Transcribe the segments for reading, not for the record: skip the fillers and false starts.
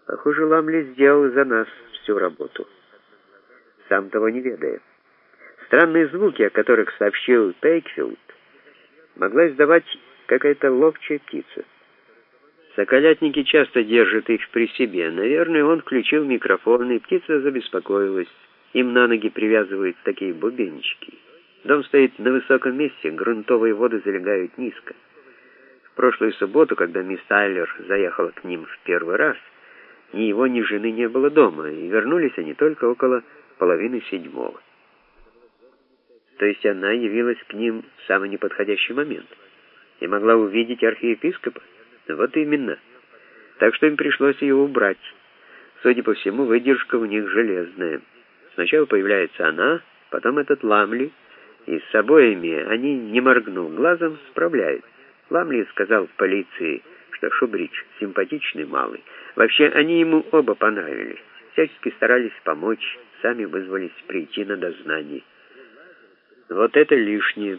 Похоже, Ламли сделал за нас всю работу, сам того не ведая. Странные звуки, о которых сообщил Пейкфилд, могла издавать какая-то ловчая птица. Соколятники часто держат их при себе. Наверное, он включил микрофон, и птица забеспокоилась. Им на ноги привязывают такие бубенчики. Дом стоит на высоком месте, грунтовые воды залегают низко. В прошлую субботу, когда мисс Тайлер заехала к ним в первый раз, ни его, ни жены не было дома, и вернулись они только около 6:30. То есть она явилась к ним в самый неподходящий момент и могла увидеть архиепископа. Вот именно. Так что им пришлось ее убрать. Судя по всему, выдержка у них железная. Сначала появляется она, потом этот Ламли, и с обоими они, не моргнув глазом, справляются. Ламли сказал в полиции, что Шубридж симпатичный малый. Вообще, они ему оба понравились. Всячески старались помочь, сами вызвались прийти на дознание. Вот это лишнее.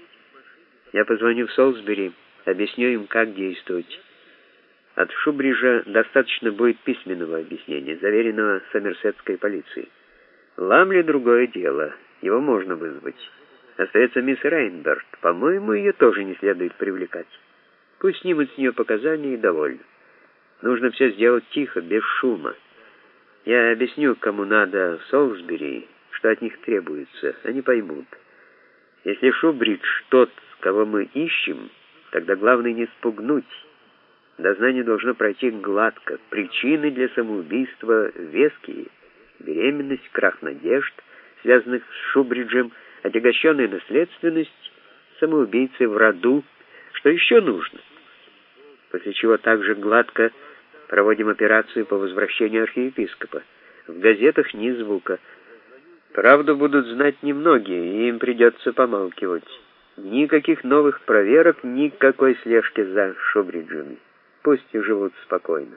Я позвоню в Солсбери, объясню им, как действовать. От Шубриджа достаточно будет письменного объяснения, заверенного сомерсетской полицией. Ламли другое дело, его можно вызвать. Остается мисс Рейнберт. По-моему, ее тоже не следует привлекать. Пусть снимут с нее показания и довольно. Нужно все сделать тихо, без шума. Я объясню, кому надо в Солсбери, что от них требуется. Они поймут. Если Шубридж тот, кого мы ищем, тогда главное не спугнуть. Дознание должно пройти гладко. Причины для самоубийства веские. Беременность, крах надежд, связанных с Шубриджем, отягощенная наследственность, самоубийцы в роду. Что еще нужно? После чего также гладко проводим операцию по возвращению архиепископа. В газетах ни звука. Правду будут знать немногие, и им придется помалкивать. Никаких новых проверок, никакой слежки за Шубриджем. Пусть живут спокойно.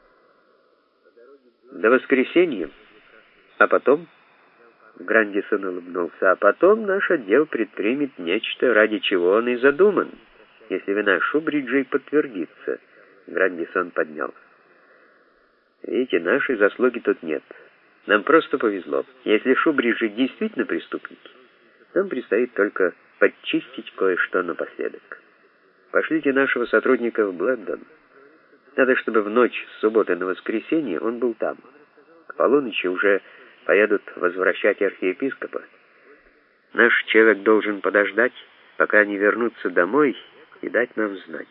До воскресенья. А потом... Грандисон улыбнулся. А потом наш отдел предпримет нечто, ради чего он и задуман. Если вина Шубриджа подтвердится. Грандисон поднялся. Видите, нашей заслуги тут нет. Нам просто повезло. Если Шубриджи действительно преступники, нам предстоит только подчистить кое-что напоследок. Пошлите нашего сотрудника в Блэкдон. Надо, чтобы в ночь с субботы на воскресенье он был там. К полуночи уже поедут возвращать архиепископа. Наш человек должен подождать, пока они вернутся домой, и дать нам знать.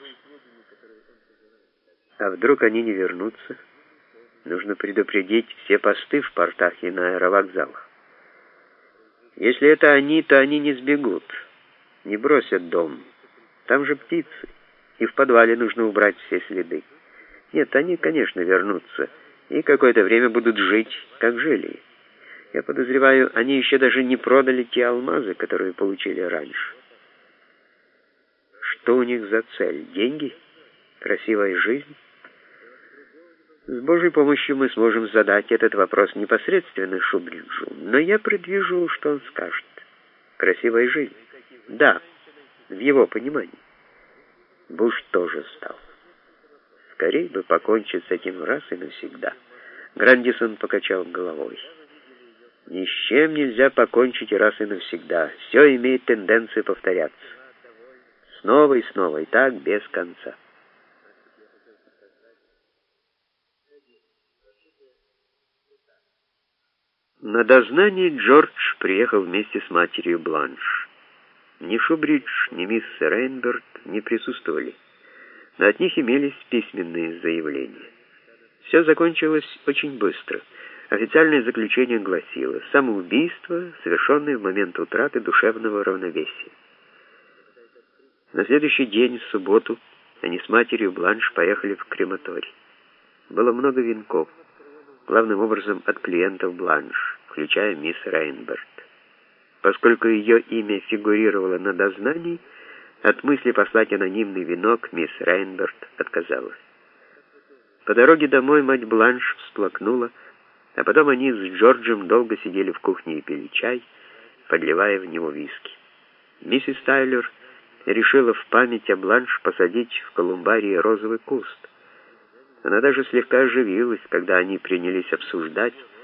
А вдруг они не вернутся? Нужно предупредить все посты в портах и на аэровокзалах. Если это они, то они не сбегут, не бросят дом. Там же птицы, и в подвале нужно убрать все следы. Нет, они, конечно, вернутся, и какое-то время будут жить, как жили. Я подозреваю, они еще даже не продали те алмазы, которые получили раньше. Что у них за цель? Деньги? Красивая жизнь? С Божьей помощью мы сможем задать этот вопрос непосредственно Шубриджу, но я предвижу, что он скажет. Красивая жизнь? Да, в его понимании. Буш тоже стал. Скорей бы покончить с этим раз и навсегда. Грандисон покачал головой. Ни с чем нельзя покончить раз и навсегда. Все имеет тенденцию повторяться. Снова и снова, и так без конца. На дознание Джордж приехал вместе с матерью Бланш. Ни Шубридж, ни мисс Рейнберт не присутствовали, но от них имелись письменные заявления. Все закончилось очень быстро. Официальное заключение гласило: самоубийство, совершенное в момент утраты душевного равновесия. На следующий день, в субботу, они с матерью Бланш поехали в крематорий. Было много венков, главным образом от клиентов Бланш, включая мисс Рейнберт. Поскольку ее имя фигурировало на дознании, от мысли послать анонимный венок мисс Рейнберт отказалась. По дороге домой мать Бланш всплакнула, а потом они с Джорджем долго сидели в кухне и пили чай, подливая в него виски. Миссис Тайлер решила в память о Бланш посадить в колумбарии розовый куст. Она даже слегка оживилась, когда они принялись обсуждать,